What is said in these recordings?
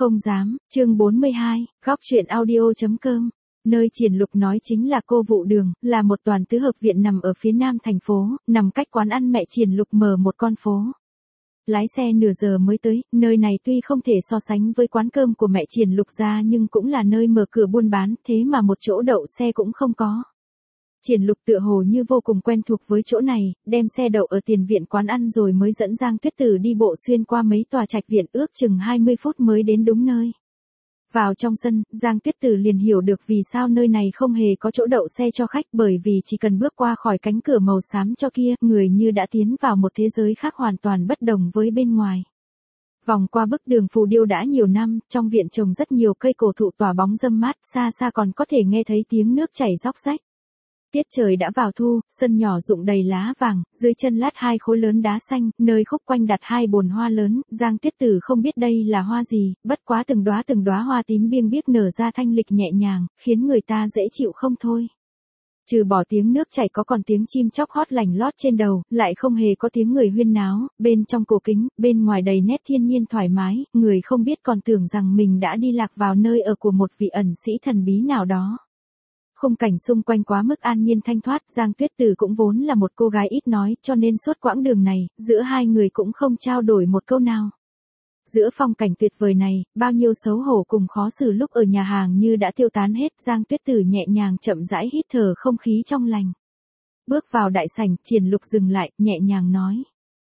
Không dám, chương 42, góc truyện audio.com. Nơi Triển Lục nói chính là Cô Vụ Đường, là một toàn tứ hợp viện nằm ở phía nam thành phố, nằm cách quán ăn mẹ Triển Lục mở một con phố. Lái xe nửa giờ mới tới, nơi này tuy không thể so sánh với quán cơm của mẹ Triển Lục ra nhưng cũng là nơi mở cửa buôn bán, thế mà một chỗ đậu xe cũng không có. Triển Lục tựa hồ như vô cùng quen thuộc với chỗ này, đem xe đậu ở tiền viện quán ăn rồi mới dẫn Giang Tuyết Tử đi bộ xuyên qua mấy tòa trạch viện ước chừng 20 phút mới đến đúng nơi. Vào trong sân, Giang Tuyết Tử liền hiểu được vì sao nơi này không hề có chỗ đậu xe cho khách, bởi vì chỉ cần bước qua khỏi cánh cửa màu xám cho kia, người như đã tiến vào một thế giới khác hoàn toàn bất đồng với bên ngoài. Vòng qua bức đường phù điêu đã nhiều năm, trong viện trồng rất nhiều cây cổ thụ tỏa bóng râm mát, xa xa còn có thể nghe thấy tiếng nước chảy róc rách. Tiết trời đã vào thu, sân nhỏ rụng đầy lá vàng, dưới chân lát hai khối lớn đá xanh, nơi khúc quanh đặt hai bồn hoa lớn, Giang Tuyết Tử không biết đây là hoa gì, bất quá từng đóa hoa tím biêng biếc nở ra thanh lịch nhẹ nhàng, khiến người ta dễ chịu không thôi. Trừ bỏ tiếng nước chảy có còn tiếng chim chóc hót lành lót trên đầu, lại không hề có tiếng người huyên náo, bên trong cổ kính, bên ngoài đầy nét thiên nhiên thoải mái, người không biết còn tưởng rằng mình đã đi lạc vào nơi ở của một vị ẩn sĩ thần bí nào đó. Khung cảnh xung quanh quá mức an nhiên thanh thoát, Giang Tuyết Tử cũng vốn là một cô gái ít nói, cho nên suốt quãng đường này, giữa hai người cũng không trao đổi một câu nào. Giữa phong cảnh tuyệt vời này, bao nhiêu xấu hổ cùng khó xử lúc ở nhà hàng như đã tiêu tán hết, Giang Tuyết Tử nhẹ nhàng chậm rãi hít thở không khí trong lành. Bước vào đại sảnh, Triển Lục dừng lại, nhẹ nhàng nói.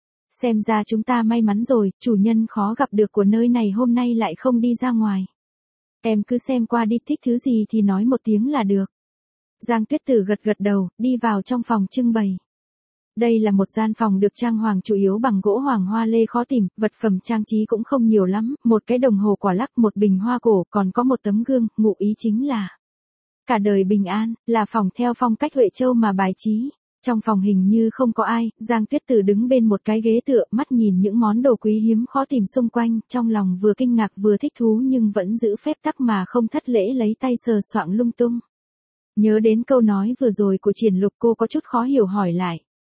Xem ra chúng ta may mắn rồi, chủ nhân khó gặp được của nơi này hôm nay lại không đi ra ngoài. Em cứ xem qua đi, thích thứ gì thì nói một tiếng là được. Giang Tuyết Tử gật đầu, đi vào trong phòng trưng bày. Đây là một gian phòng được trang hoàng chủ yếu bằng gỗ hoàng hoa lê khó tìm, vật phẩm trang trí cũng không nhiều lắm, một cái đồng hồ quả lắc, một bình hoa cổ, còn có một tấm gương, ngụ ý chính là cả đời bình an, là phòng theo phong cách Huệ Châu mà bài trí. Trong phòng hình như không có ai, Giang Tuyết Tử đứng bên một cái ghế tựa, mắt nhìn những món đồ quý hiếm khó tìm xung quanh, trong lòng vừa kinh ngạc vừa thích thú nhưng vẫn giữ phép tắc mà không thất lễ lấy tay sờ soạng lung tung. Nhớ đến câu nói vừa rồi của Triển Lục, cô có chút khó hiểu hỏi lại.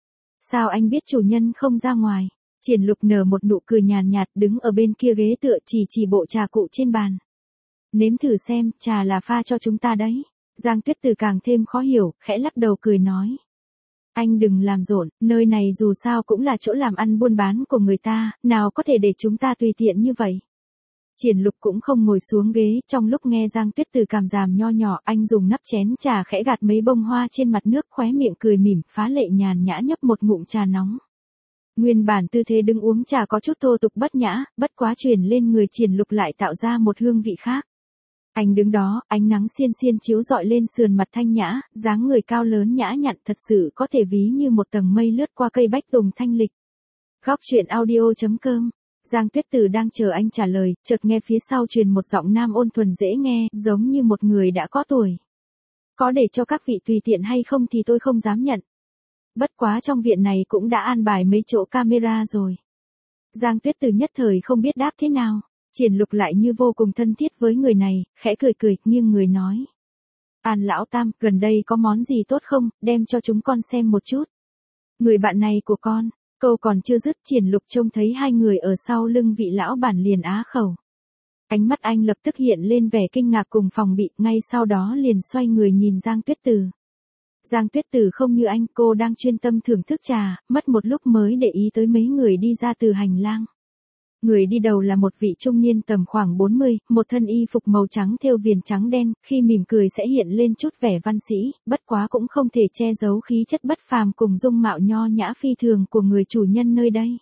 Sao anh biết chủ nhân không ra ngoài? Triển Lục nở một nụ cười nhàn nhạt đứng ở bên kia ghế tựa chỉ bộ trà cụ trên bàn. Nếm thử xem, trà là pha cho chúng ta đấy. Giang Tuyết Tử càng thêm khó hiểu, khẽ lắc đầu cười nói. Anh đừng làm rộn, nơi này dù sao cũng là chỗ làm ăn buôn bán của người ta, nào có thể để chúng ta tùy tiện như vậy. Triển Lục cũng không ngồi xuống ghế, trong lúc nghe Giang Tuyết Tử cảm giảm nho nhỏ, anh dùng nắp chén trà khẽ gạt mấy bông hoa trên mặt nước, khóe miệng cười mỉm, phá lệ nhàn nhã nhấp một ngụm trà nóng. Nguyên bản tư thế đứng uống trà có chút thô tục bất nhã, bất quá truyền lên người Triển Lục lại tạo ra một hương vị khác. Anh đứng đó, ánh nắng xiên xiên chiếu rọi lên sườn mặt thanh nhã, dáng người cao lớn nhã nhặn thật sự có thể ví như một tầng mây lướt qua cây bách tùng thanh lịch. Góc truyện audio.com. Giang Tuyết Tử đang chờ anh trả lời, chợt nghe phía sau truyền một giọng nam ôn thuần dễ nghe, giống như một người đã có tuổi. Có để cho các vị tùy tiện hay không thì tôi không dám nhận. Bất quá trong viện này cũng đã an bài mấy chỗ camera rồi. Giang Tuyết Tử nhất thời không biết đáp thế nào. Triển Lục lại như vô cùng thân thiết với người này, khẽ cười, nghiêng người nói. An lão tam, gần đây có món gì tốt không, đem cho chúng con xem một chút. Người bạn này của con, câu còn chưa dứt, Triển Lục trông thấy hai người ở sau lưng vị lão bản liền á khẩu. Ánh mắt anh lập tức hiện lên vẻ kinh ngạc cùng phòng bị, ngay sau đó liền xoay người nhìn Giang Tuyết Tử. Giang Tuyết Tử không như anh, cô đang chuyên tâm thưởng thức trà, mất một lúc mới để ý tới mấy người đi ra từ hành lang. Người đi đầu là một vị trung niên tầm khoảng 40, một thân y phục màu trắng thêu viền trắng đen, khi mỉm cười sẽ hiện lên chút vẻ văn sĩ, bất quá cũng không thể che giấu khí chất bất phàm cùng dung mạo nho nhã phi thường của người chủ nhân nơi đây.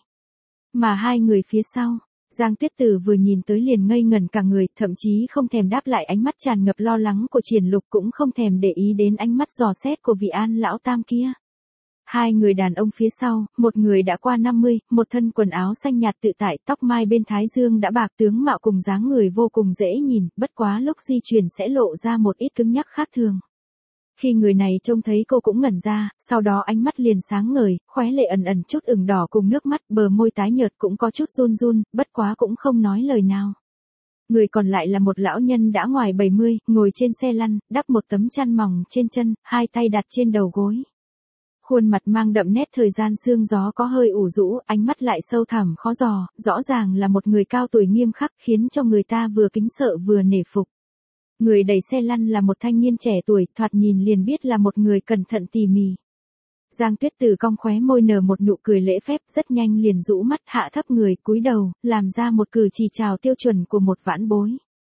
Mà hai người phía sau, Giang Tuyết Tử vừa nhìn tới liền ngây ngẩn cả người, thậm chí không thèm đáp lại ánh mắt tràn ngập lo lắng của Triển Lục, cũng không thèm để ý đến ánh mắt dò xét của vị An lão tam kia. Hai người đàn ông phía sau, một người đã qua 50, một thân quần áo xanh nhạt tự tại, tóc mai bên thái dương đã bạc, tướng mạo cùng dáng người vô cùng dễ nhìn, bất quá lúc di chuyển sẽ lộ ra một ít cứng nhắc khác thường. Khi người này trông thấy cô cũng ngẩn ra, sau đó ánh mắt liền sáng ngời, khóe lệ ẩn chút ửng đỏ cùng nước mắt, bờ môi tái nhợt cũng có chút run, bất quá cũng không nói lời nào. Người còn lại là một lão nhân đã ngoài 70, ngồi trên xe lăn, đắp một tấm chăn mỏng trên chân, hai tay đặt trên đầu gối. Khuôn mặt mang đậm nét thời gian sương gió có hơi ủ rũ, ánh mắt lại sâu thẳm khó dò, rõ ràng là một người cao tuổi nghiêm khắc khiến cho người ta vừa kính sợ vừa nể phục. Người đẩy xe lăn là một thanh niên trẻ tuổi, thoạt nhìn liền biết là một người cẩn thận tỉ mỉ. Giang Tuyết Từ cong khóe môi nở một nụ cười lễ phép, rất nhanh liền rũ mắt hạ thấp người, cúi đầu, làm ra một cử chỉ chào tiêu chuẩn của một vãn bối.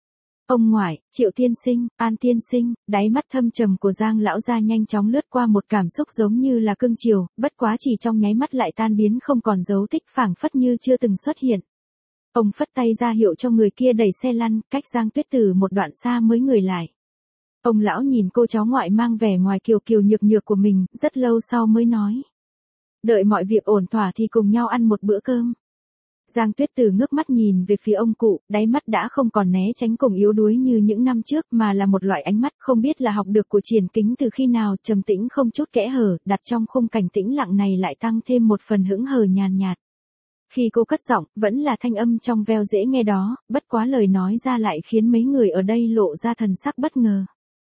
Ông ngoại, Triệu tiên sinh, An tiên sinh, đáy mắt thâm trầm của Giang lão gia nhanh chóng lướt qua một cảm xúc giống như là cưng chiều, bất quá chỉ trong nháy mắt lại tan biến không còn dấu tích, phảng phất như chưa từng xuất hiện. Ông phất tay ra hiệu cho người kia đẩy xe lăn, cách Giang Tuyết Từ một đoạn xa mới người lại. Ông lão nhìn cô cháu ngoại mang vẻ ngoài kiều kiều nhược nhược của mình, rất lâu sau mới nói. Đợi mọi việc ổn thỏa thì cùng nhau ăn một bữa cơm. Giang Tuyết Từ ngước mắt nhìn về phía ông cụ, đáy mắt đã không còn né tránh cùng yếu đuối như những năm trước mà là một loại ánh mắt không biết là học được của Triển Kính từ khi nào, trầm tĩnh không chút kẽ hở, đặt trong khung cảnh tĩnh lặng này lại tăng thêm một phần hững hờ nhàn nhạt. Khi cô cất giọng, vẫn là thanh âm trong veo dễ nghe đó, bất quá lời nói ra lại khiến mấy người ở đây lộ ra thần sắc bất ngờ.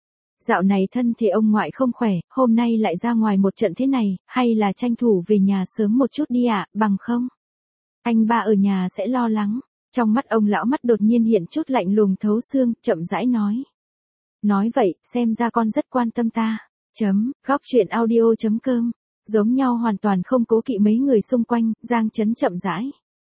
Dạo này thân thể ông ngoại không khỏe, hôm nay lại ra ngoài một trận thế này, hay là tranh thủ về nhà sớm một chút đi ạ, bằng không? Anh ba ở nhà sẽ lo lắng. Trong mắt ông lão mắt đột nhiên hiện chút lạnh lùng thấu xương, chậm rãi nói. Nói vậy, xem ra con rất quan tâm ta. Góc truyện audio.com. Giống nhau hoàn toàn không cố kỵ mấy người xung quanh, Giang Chấn chậm rãi.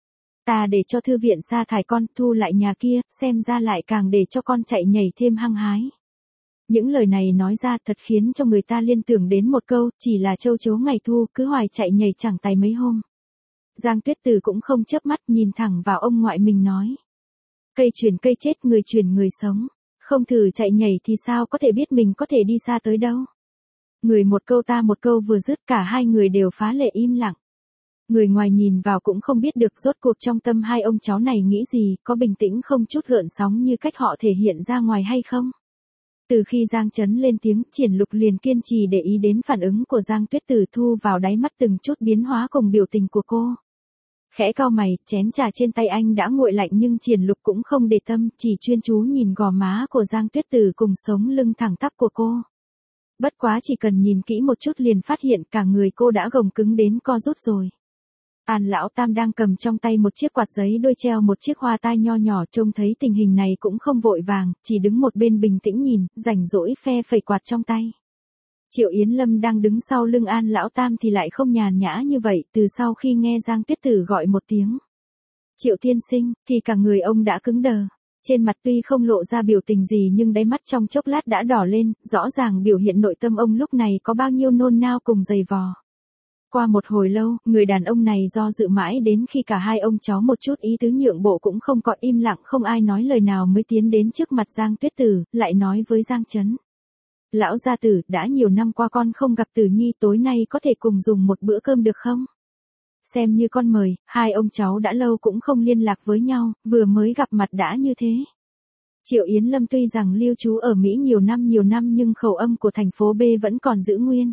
Ta để cho thư viện sa thải con, thu lại nhà kia, xem ra lại càng để cho con chạy nhảy thêm hăng hái. Những lời này nói ra thật khiến cho người ta liên tưởng đến một câu, chỉ là châu chấu ngày thu, cứ hoài chạy nhảy chẳng tài mấy hôm. Giang Tuyết Từ cũng không chớp mắt nhìn thẳng vào ông ngoại mình nói. Cây chuyển cây chết, người chuyển người sống. Không thử chạy nhảy thì sao có thể biết mình có thể đi xa tới đâu. Người một câu ta một câu vừa dứt, cả hai người đều phá lệ im lặng. Người ngoài nhìn vào cũng không biết được rốt cuộc trong tâm hai ông cháu này nghĩ gì, có bình tĩnh không chút gợn sóng như cách họ thể hiện ra ngoài hay không. Từ khi Giang Chấn lên tiếng, Triển Lục liền kiên trì để ý đến phản ứng của Giang Tuyết Từ, thu vào đáy mắt từng chút biến hóa cùng biểu tình của cô. Khẽ cau mày, chén trà trên tay anh đã nguội lạnh nhưng Triển Lục cũng không để tâm, chỉ chuyên chú nhìn gò má của Giang Tuyết Từ cùng sống lưng thẳng tắp của cô. Bất quá chỉ cần nhìn kỹ một chút liền phát hiện cả người cô đã gồng cứng đến co rút rồi. An lão tam đang cầm trong tay một chiếc quạt giấy đôi treo một chiếc hoa tai nho nhỏ, trông thấy tình hình này cũng không vội vàng, chỉ đứng một bên bình tĩnh nhìn, rảnh rỗi phe phẩy quạt trong tay. Triệu Yến Lâm đang đứng sau lưng An lão tam thì lại không nhàn nhã như vậy, từ sau khi nghe Giang Tuyết Từ gọi một tiếng. Triệu tiên sinh, thì cả người ông đã cứng đờ. Trên mặt tuy không lộ ra biểu tình gì nhưng đáy mắt trong chốc lát đã đỏ lên, rõ ràng biểu hiện nội tâm ông lúc này có bao nhiêu nôn nao cùng dày vò. Qua một hồi lâu, người đàn ông này do dự mãi đến khi cả hai ông cháu một chút ý tứ nhượng bộ cũng không có, im lặng không ai nói lời nào mới tiến đến trước mặt Giang Tuyết Từ, lại nói với Giang Chấn. Lão gia tử, đã nhiều năm qua con không gặp Tử Nhi, tối nay có thể cùng dùng một bữa cơm được không? Xem như con mời, hai ông cháu đã lâu cũng không liên lạc với nhau, vừa mới gặp mặt đã như thế. Triệu Yến Lâm tuy rằng lưu trú ở Mỹ nhiều năm nhưng khẩu âm của thành phố B vẫn còn giữ nguyên.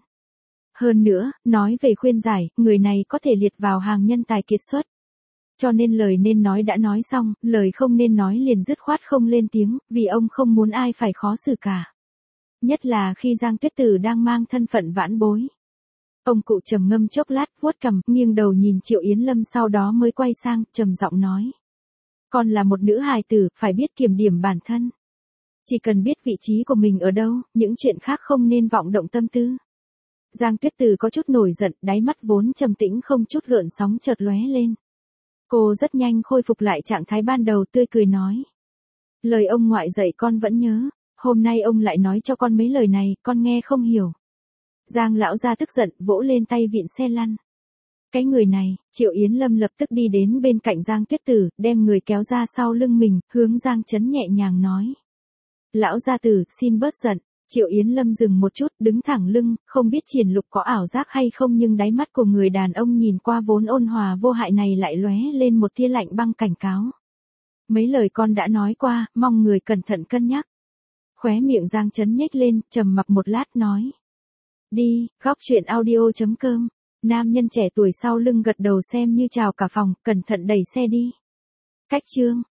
Hơn nữa, nói về khuyên giải, người này có thể liệt vào hàng nhân tài kiệt xuất. Cho nên lời nên nói đã nói xong, lời không nên nói liền dứt khoát không lên tiếng, vì ông không muốn ai phải khó xử cả. Nhất là khi Giang Tuyết Từ đang mang thân phận vãn bối. Ông cụ trầm ngâm chốc lát, vuốt cằm, nghiêng đầu nhìn Triệu Yến Lâm sau đó mới quay sang, trầm giọng nói. Con là một nữ hài tử, phải biết kiểm điểm bản thân. Chỉ cần biết vị trí của mình ở đâu, những chuyện khác không nên vọng động tâm tư. Giang Tuyết Từ có chút nổi giận, đáy mắt vốn trầm tĩnh không chút gợn sóng chợt lóe lên. Cô rất nhanh khôi phục lại trạng thái ban đầu, tươi cười nói. Lời ông ngoại dạy con vẫn nhớ, hôm nay ông lại nói cho con mấy lời này, con nghe không hiểu. Giang lão gia tức giận, vỗ lên tay vịn xe lăn. Cái người này, Triệu Yến Lâm lập tức đi đến bên cạnh Giang Tuyết Từ, đem người kéo ra sau lưng mình, hướng Giang Chấn nhẹ nhàng nói. Lão gia tử, xin bớt giận. Triệu Yến Lâm dừng một chút, đứng thẳng lưng, không biết Triển Lục có ảo giác hay không nhưng đáy mắt của người đàn ông nhìn qua vốn ôn hòa vô hại này lại lóe lên một tia lạnh băng cảnh cáo. Mấy lời con đã nói qua, mong người cẩn thận cân nhắc. Khóe miệng Giang Chấn nhếch lên, trầm mặc một lát nói. Đi, góc truyện audio.com. Nam nhân trẻ tuổi sau lưng gật đầu xem như chào cả phòng, cẩn thận đẩy xe đi. Cách chương.